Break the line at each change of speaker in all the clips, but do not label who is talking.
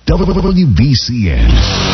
WBCN.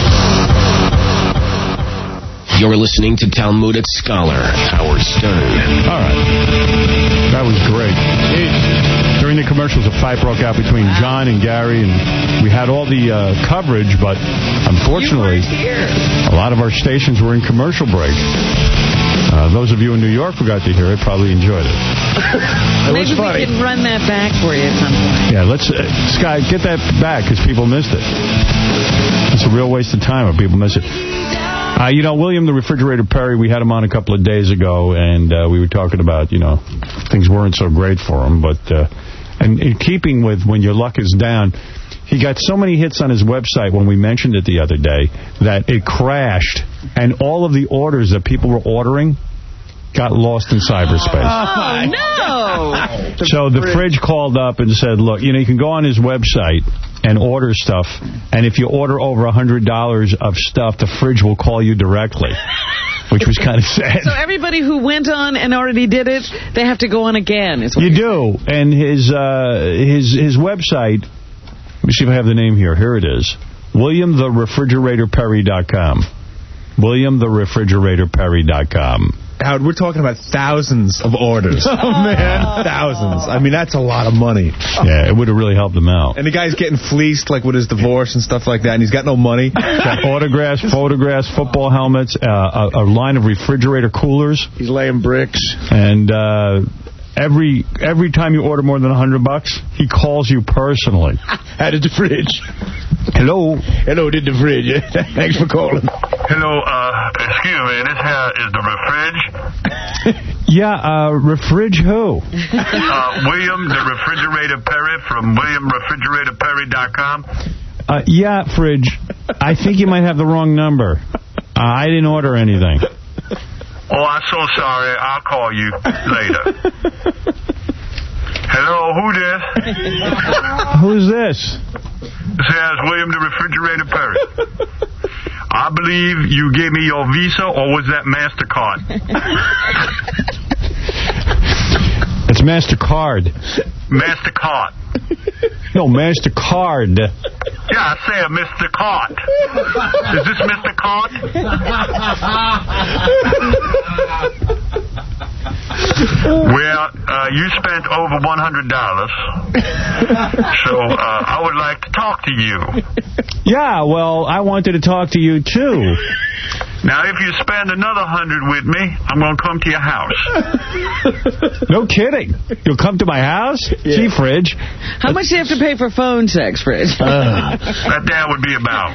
You're listening to Talmudic scholar Howard Stern.
All right. That was great. During the commercials, a fight broke out between John and Gary, and we had all the coverage, but unfortunately, a lot of our stations were in commercial break. Those of you in New York who got to hear it probably enjoyed it.
Maybe we can run that back for you at some point.
Yeah, let's, Sky, get that back because people missed it. It's a real waste of time if people miss it. You know, William the Refrigerator Perry, we had him on a couple of days ago, and we were talking about, you know, things weren't so great for him. But and in keeping with when your luck is down, he got so many hits on his website when we mentioned it the other day that it crashed, and all of the orders that people were ordering got lost in cyberspace.
Oh, no!
So the fridge called up and said, look, you know, you can go on his website and order stuff, and if you order over $100 of stuff, the fridge will call you directly, which was kind of sad.
So everybody who went on and already did it, they have to go on again. Is what
you do, and his website, let me see if I have the name here. Here it is, WilliamTheRefrigeratorPerry.com. WilliamTheRefrigeratorPerry.com.
Howard, we're talking about thousands of orders. Oh, man. Thousands. I mean, that's a lot of money.
Yeah, it would have really helped him out.
And the guy's getting fleeced, like, with his divorce and stuff like that, and he's got no money.
Got autographs, photographs, football helmets, a line of refrigerator coolers.
He's laying bricks.
And every time you order more than $100, he calls you personally.
How did the fridge?
Hello.
Hello, did the fridge. Thanks for calling.
Hello, excuse me, this here is the refridge.
Yeah, refridge who?
William the Refrigerator Perry from WilliamRefrigeratorPerry.com.
Yeah, fridge. I think you might have the wrong number. I didn't order anything.
Oh, I'm so sorry. I'll call you later. Hello, who this?
Who's this?
This is William the Refrigerator Perry. I believe you gave me your Visa, or was that MasterCard?
It's MasterCard.
MasterCard.
No, MasterCard.
Yeah, I said Mr. Cart. Is this Mr. Cart? Well, you spent over $100, so I would like to talk to you.
Yeah, well, I wanted to talk to you, too.
Now, if you spend another $100 with me, I'm going to come to your house.
No kidding. You'll come to my house? Yeah. Gee, Fridge.
How much do you have to pay for phone sex, Fridge?
That would be about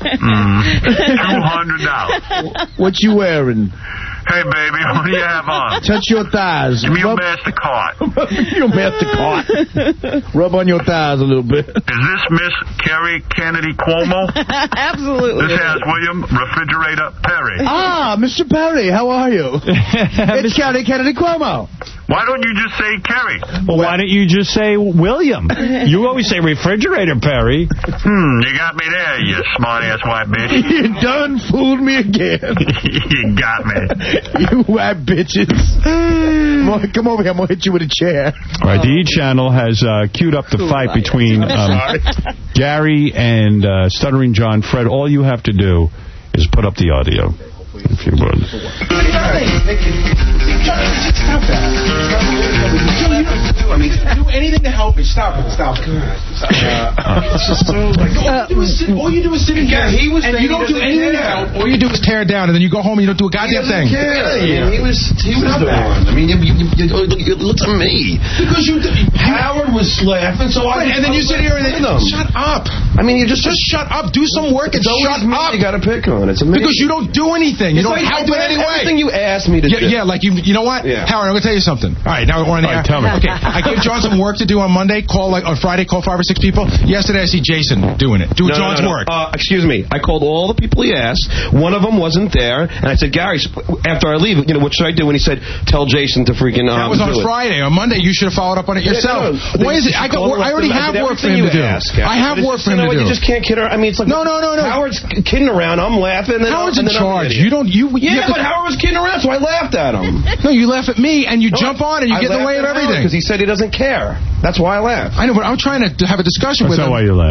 $200.
What you wearing?
Hey, baby, what do you have on?
Touch your thighs.
Give me your MasterCard.
Your MasterCard. Rub on your thighs a little bit.
Is this Miss Carrie Kennedy Cuomo?
Absolutely.
This has William Refrigerator Perry.
Ah, Mr. Perry, how are you? It's Carrie Kennedy Cuomo.
Why don't you just say Carrie?
Well, why don't you just say William? You always say Refrigerator Perry.
You got me there, you smart-ass white bitch.
You done fooled me again.
You got me.
You white bitches. Come over here. I'm going to hit you with a chair.
All right, the E! Channel has queued up the fight between Gary and Stuttering John Fred. All you have to do is put up the audio, if you would.
Stop that. I mean, do anything to help me. Stop it. Stop it. All you do is sit in here. And you don't do anything to help. All you do is tear it down, and then you go home and you don't do a goddamn thing.
He was the one. I mean, you look at me.
Because Howard was laughing, so I... And then you sit here and... Shut up.
I mean, you just
shut up. Do some work and shut up.
You got to pick on. It's amazing.
Because you don't do anything. You don't help in any way.
Everything you ask me to do.
Yeah, like you know what? Yeah. Howard, I'm going to tell you something. All right, now we're on the air.
Tell me.
Okay, I gave John some work to do on Monday. On Friday, call 5 or 6 people. Yesterday, I see Jason doing it. John's work.
Excuse me. I called all the people he asked. One of them wasn't there, and I said, Gary, after I leave, what should I do? And he said, tell Jason to freaking
that was on Friday. On Monday, you should have followed up on it yourself. Why is it? I already have work for him to do. I have work for him to do.
You just can't kid around. I mean, it's like...
No.
Howard's kidding around. I'm laughing.
Howard's in charge.
But Howard was kidding around, so I laughed at him.
No, you laugh at me, and you jump on, and you get in the way of everything.
Because he said he doesn't care. That's why I laughed.
I know, but I'm trying to have a discussion with him.
That's not why you laughed.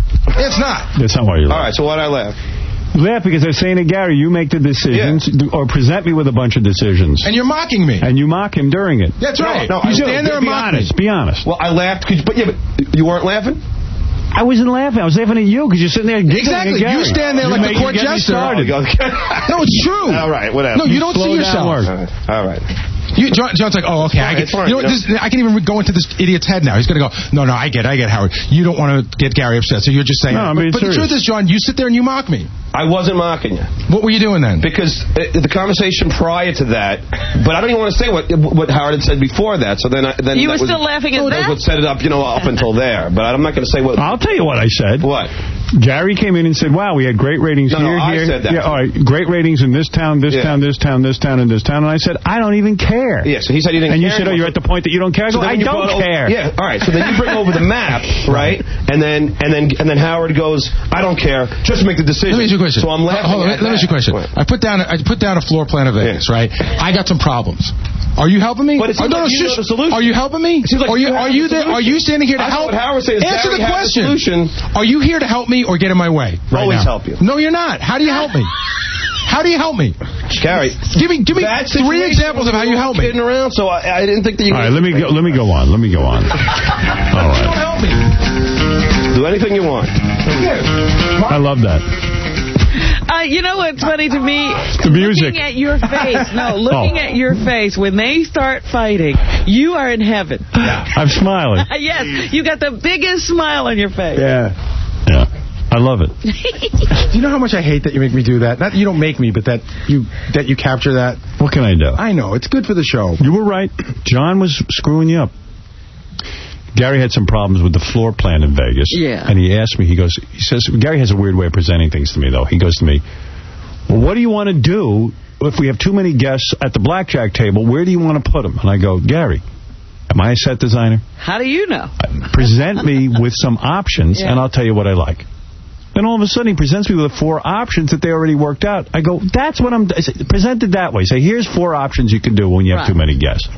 It's not.
That's not why you laugh.
All right, so why'd I laugh?
Laugh because they're saying to Gary, you make the decisions, or present me with a bunch of decisions.
And you're mocking me.
And you mock him during it.
That's right.
No,
you stand there and mock me.
Be honest.
Well, I laughed, but you weren't laughing?
I wasn't laughing. I was laughing at you because you're sitting there giggling
Exactly.
at Gary.
You stand there like the court jester.
No,
it's true.
All right, whatever.
No, you don't see yourself.
All right.
John's like, oh, okay. I can even go into this idiot's head now. He's going to go, no, I get Howard. You don't want to get Gary upset, so you're just saying.
No,
but the truth is, John, you sit there and you mock me.
I wasn't mocking you.
What were you doing then?
Because the conversation prior to that, but I don't even want to say what Howard had said before that. So then
you were still laughing at that.
That would set it up, up until there. But I'm not going to say what.
I'll tell you what I said.
What?
Gary came in and said, wow, we had great ratings here.
I said that.
Yeah, all right, great ratings in this town, this town, this town, this town, and this town. And I said, I don't even care.
Yeah, so he said he didn't care.
And you said, oh, you're at the point that you don't care? I go, I don't care.
Yeah, all right. So then you bring over the map, right? And then Howard goes, I don't care. Just make the decision.
Let me ask you a question.
So I'm laughing.
Let me ask you a question. I put down a floor plan of Vegas, right? I got some problems. Are you helping me?
But it seems like you know the solution.
Are you helping me?
Like
are you there? Are you standing here to help?
What Howard says.
Answer the question.
Solution.
Are you here to help me or get in my way?
Always help you.
No, you're not. How do you help me? How do you help me?
Gary,
give me 3 examples of how you help me.
Kidding around, so I didn't think that you.
All right, let me go on. All right.
Don't help me.
Do anything you want.
I love that.
You know what's funny to me?
The music.
Looking at your face. No, looking at your face. When they start fighting, you are in heaven.
I'm smiling.
Yes, you got the biggest smile on your face.
Yeah. I love it.
Do you know how much I hate that you make me do that? Not you don't make me, but that you capture that.
What can I do?
I know. It's good for the show.
You were right. John was screwing you up. Gary had some problems with the floor plan in Vegas.
Yeah.
And he asked me, he says, Gary has a weird way of presenting things to me, though. He goes to me, well, what do you want to do if we have too many guests at the blackjack table? Where do you want to put them? And I go, Gary, am I a set designer?
How do you know?
Present me with some options, and I'll tell you what I like. Then all of a sudden, he presents me with 4 options that they already worked out. I go, that's what I say, present it that way. Say, here's 4 options you can do when you have too many guests.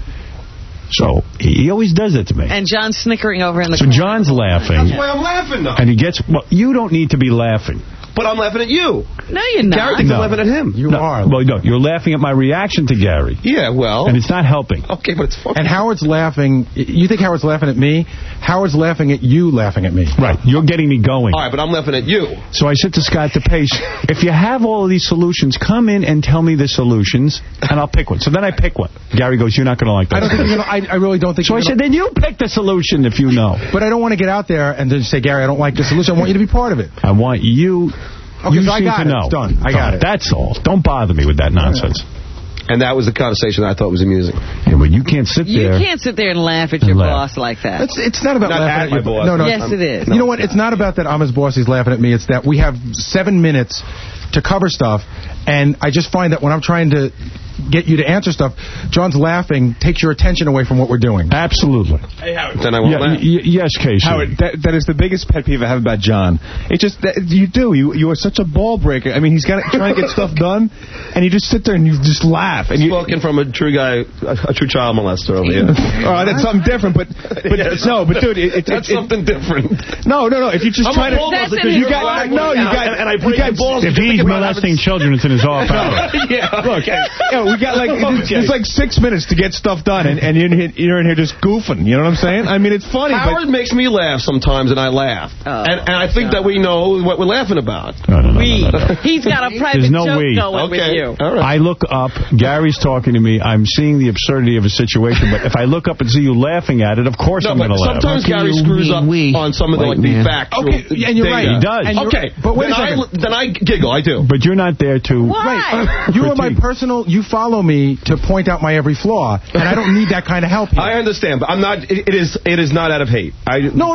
So he always does that to me.
And John's snickering over in the corner.
So John's laughing.
That's why I'm laughing, though.
And he gets, well, you don't need to be laughing.
But I'm laughing at you.
No, you're not.
Gary thinks I'm laughing at him.
You are.
Well, no, you're laughing at my reaction to Gary.
Yeah, well.
And it's not helping.
Okay, but it's funny.
And Howard's laughing. You think Howard's laughing at me? Howard's laughing at you laughing at me.
Right. You're getting me going.
All right, but I'm laughing at you.
So I said to Scott DePace, if you have all of these solutions, come in and tell me the solutions, and I'll pick one. So then I pick one. Gary goes, you're not going to like that.
I don't think you're going to. I really don't think
so I said, then you pick the solution if you know.
But I don't want to get out there and then say, Gary, I don't like the solution. I want you to be part of it.
I want you...
Okay,
you
so I got
to know.
It's done. I got it.
That's all. Don't bother me with that nonsense.
And that was the conversation that I thought was amusing.
Yeah, but you can't sit there.
You can't sit there and laugh at your boss like that.
It's not about laughing at
my boss.
No,
yes, it is.
You know what? It's not about that I'm his boss, he's laughing at me. It's that we have 7 minutes to cover stuff, and I just find that when I'm trying to get you to answer stuff, John's laughing takes your attention away from what we're doing.
Absolutely.
Hey, Howard.
Then I won't laugh.
Yes, Casey.
Howard, that is the biggest pet peeve I have about John. It's just that you are such a ball breaker. I mean, he's trying to get stuff done, and you just sit there and you just laugh. And
Spoken from a true guy, a true child molester over here.
Oh, that's something different. But no, but dude,
that's something different.
No. If you just try to, you got
and I break the balls.
If he's molesting children, it's in his off hour.
Yeah, look, we got there's like 6 minutes to get stuff done, and you're in here just goofing. You know what I'm saying? I mean, it's funny.
Howard makes me laugh sometimes, and I laugh. And I think that we know what we're laughing about.
No.
He's got a private joke going with you.
All right.
I look up, Gary's talking to me, I'm seeing the absurdity of a situation, but if I look up and see you laughing at it, of course I'm going to laugh.
Sometimes Gary screws up on some of the factual.
Okay, and you're right.
He does.
Okay,
but wait a second.
Then I giggle, I do.
But you're not there to...
Why?
You are my personal... You follow me to point out my every flaw, and I don't need that kind of help here.
I understand, but I'm not... It is not out of hate.
No.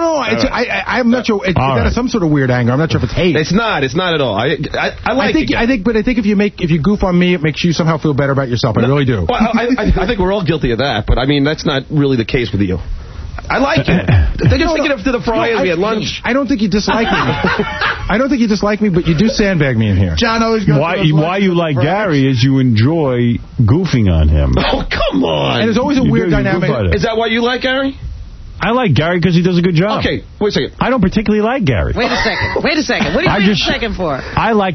I'm not sure. It's out of some sort of weird anger. I'm not sure if it's hate.
It's not at all. I like it.
I think if you goof on me, it makes you somehow feel better about yourself. I really do.
Well, I think we're all guilty of that, but I mean that's not really the case with you. I like you. They just take it up to the Friars. We had lunch.
I don't think you dislike me. I don't think you dislike me, but you do sandbag me in here.
John always goes.
Why you like Gary is you enjoy goofing on him.
Oh, come on.
And there's always a weird dynamic.
Is that why you like Gary?
I like Gary because he does a good job.
Okay, wait a second.
I don't particularly like Gary.
Wait a second. What are you waiting a second for?
I like